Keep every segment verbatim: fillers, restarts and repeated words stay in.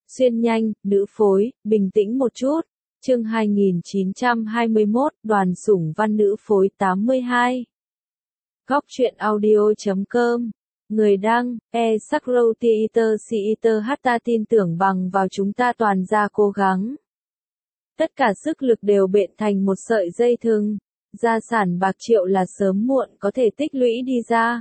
Xuyên nhanh, nữ phối, bình tĩnh một chút. Chương hai nghìn chín trăm hai mươi mốt, Đoàn Sủng Văn nữ phối tám mươi hai. Góc truyện audio chấm com. Người đăng, e Sakro Theater Theater Hatta tin tưởng bằng vào chúng ta toàn ra cố gắng. Tất cả sức lực đều bện thành một sợi dây thừng. Gia sản bạc triệu là sớm muộn có thể tích lũy đi ra.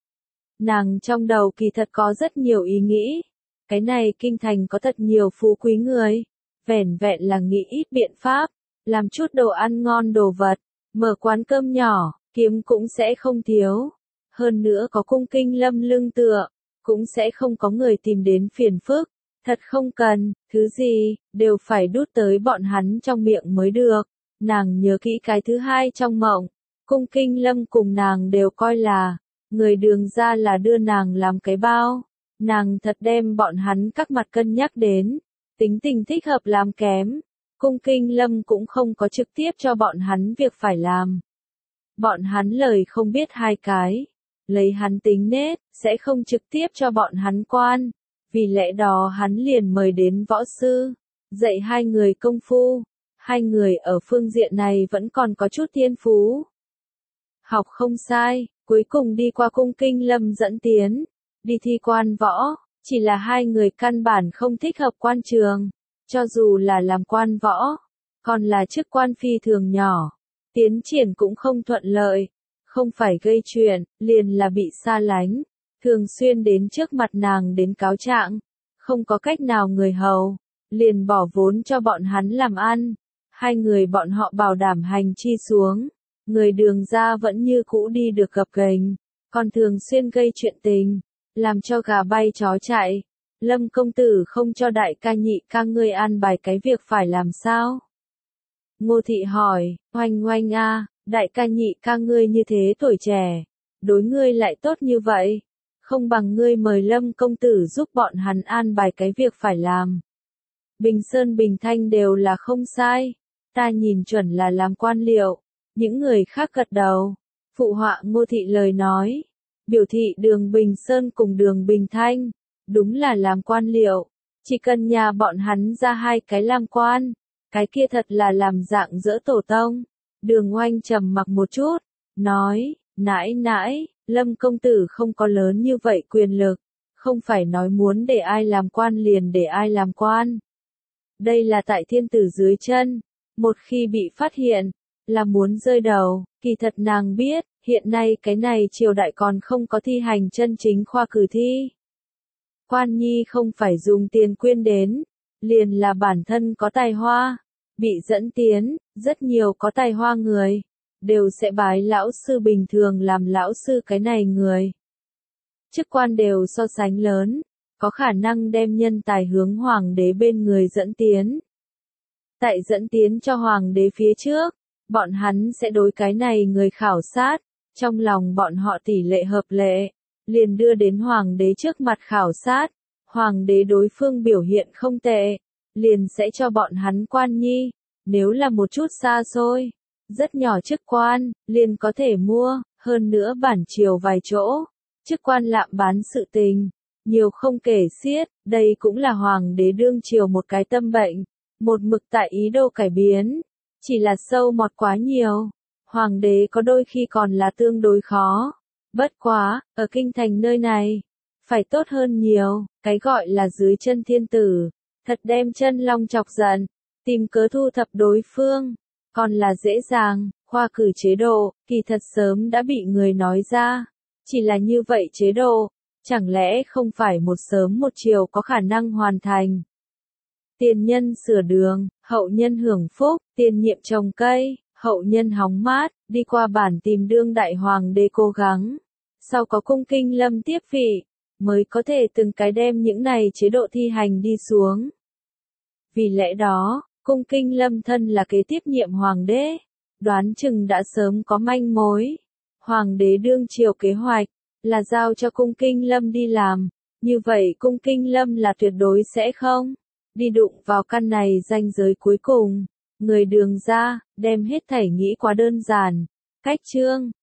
Nàng trong đầu kỳ thật có rất nhiều ý nghĩ. Cái này kinh thành có thật nhiều phú quý người. Vẻn vẹn là nghĩ ít biện pháp. Làm chút đồ ăn ngon đồ vật. Mở quán cơm nhỏ, kiếm cũng sẽ không thiếu. Hơn nữa có cung kinh lâm lưng tựa. Cũng sẽ không có người tìm đến phiền phức. Thật không cần, thứ gì, đều phải đút tới bọn hắn trong miệng mới được. Nàng nhớ kỹ cái thứ hai trong mộng. Cung kinh lâm cùng nàng đều coi là. Người đường ra là đưa nàng làm cái bao. Nàng thật đem bọn hắn các mặt cân nhắc đến. Tính tình thích hợp làm kém. Cung kinh lâm cũng không có trực tiếp cho bọn hắn việc phải làm. Bọn hắn lời không biết hai cái. Lấy hắn tính nết, sẽ không trực tiếp cho bọn hắn quan. Vì lẽ đó hắn liền mời đến võ sư. Dạy hai người công phu. Hai người ở phương diện này vẫn còn có chút thiên phú. Học không sai, cuối cùng đi qua cung kinh lâm dẫn tiến. Đi thi quan võ, chỉ là hai người căn bản không thích hợp quan trường. Cho dù là làm quan võ, còn là chức quan phi thường nhỏ. Tiến triển cũng không thuận lợi. Không phải gây chuyện, liền là bị xa lánh. Thường xuyên đến trước mặt nàng đến cáo trạng. Không có cách nào người hầu. Liền bỏ vốn cho bọn hắn làm ăn. Hai người bọn họ bảo đảm hành chi xuống. Người đường ra vẫn như cũ đi được gập ghềnh. Còn thường xuyên gây chuyện tình. Làm cho gà bay chó chạy. Lâm công tử không cho đại ca nhị ca ngươi an bài cái việc phải làm sao? Ngô thị hỏi, oanh oanh a, đại ca nhị ca ngươi như thế tuổi trẻ. Đối ngươi lại tốt như vậy. Không bằng ngươi mời Lâm công tử giúp bọn hắn an bài cái việc phải làm. Bình Sơn Bình Thanh đều là không sai. Ta nhìn chuẩn là làm quan liệu. Những người khác gật đầu. Phụ họa Ngô thị lời nói. Biểu thị đường Bình Sơn cùng đường Bình Thanh. Đúng là làm quan liệu. Chỉ cần nhà bọn hắn ra hai cái làm quan. Cái kia thật là làm dạng dỡ tổ tông. Đường Oanh trầm mặc một chút. Nói, nãi nãi, Lâm công tử không có lớn như vậy quyền lực. Không phải nói muốn để ai làm quan liền để ai làm quan. Đây là tại thiên tử dưới chân. Một khi bị phát hiện, là muốn rơi đầu. Kỳ thật nàng biết, hiện nay cái này triều đại còn không có thi hành chân chính khoa cử thi. Quan nhi không phải dùng tiền quyên đến, liền là bản thân có tài hoa, bị dẫn tiến, rất nhiều có tài hoa người, đều sẽ bái lão sư bình thường làm lão sư cái này người. Chức quan đều so sánh lớn, có khả năng đem nhân tài hướng hoàng đế bên người dẫn tiến. Tại dẫn tiến cho hoàng đế phía trước, bọn hắn sẽ đối cái này người khảo sát, trong lòng bọn họ tỷ lệ hợp lệ, liền đưa đến hoàng đế trước mặt khảo sát, hoàng đế đối phương biểu hiện không tệ, liền sẽ cho bọn hắn quan nhi, nếu là một chút xa xôi, rất nhỏ chức quan, liền có thể mua, hơn nữa bản triều vài chỗ, chức quan lạm bán sự tình, nhiều không kể xiết, đây cũng là hoàng đế đương triều một cái tâm bệnh, một mực tại ý đồ cải biến. Chỉ là sâu mọt quá nhiều. Hoàng đế có đôi khi còn là tương đối khó. Bất quá, ở kinh thành nơi này, phải tốt hơn nhiều. Cái gọi là dưới chân thiên tử. Thật đem chân long chọc giận. Tìm cớ thu thập đối phương. Còn là dễ dàng. Khoa cử chế độ, kỳ thật sớm đã bị người nói ra. Chỉ là như vậy chế độ. Chẳng lẽ không phải một sớm một chiều có khả năng hoàn thành. Tiền nhân sửa đường, hậu nhân hưởng phúc, tiền nhiệm trồng cây, hậu nhân hóng mát, đi qua bản tìm đương đại hoàng đế cố gắng. Sau có cung kinh lâm tiếp vị, mới có thể từng cái đem những này chế độ thi hành đi xuống. Vì lẽ đó, cung kinh lâm thân là kế tiếp nhiệm hoàng đế, đoán chừng đã sớm có manh mối. Hoàng đế đương triều kế hoạch, là giao cho cung kinh lâm đi làm, như vậy cung kinh lâm là tuyệt đối sẽ không đi đụng vào căn này ranh giới cuối cùng. Người đường ra, đem hết thảy nghĩ quá đơn giản. Cách chương,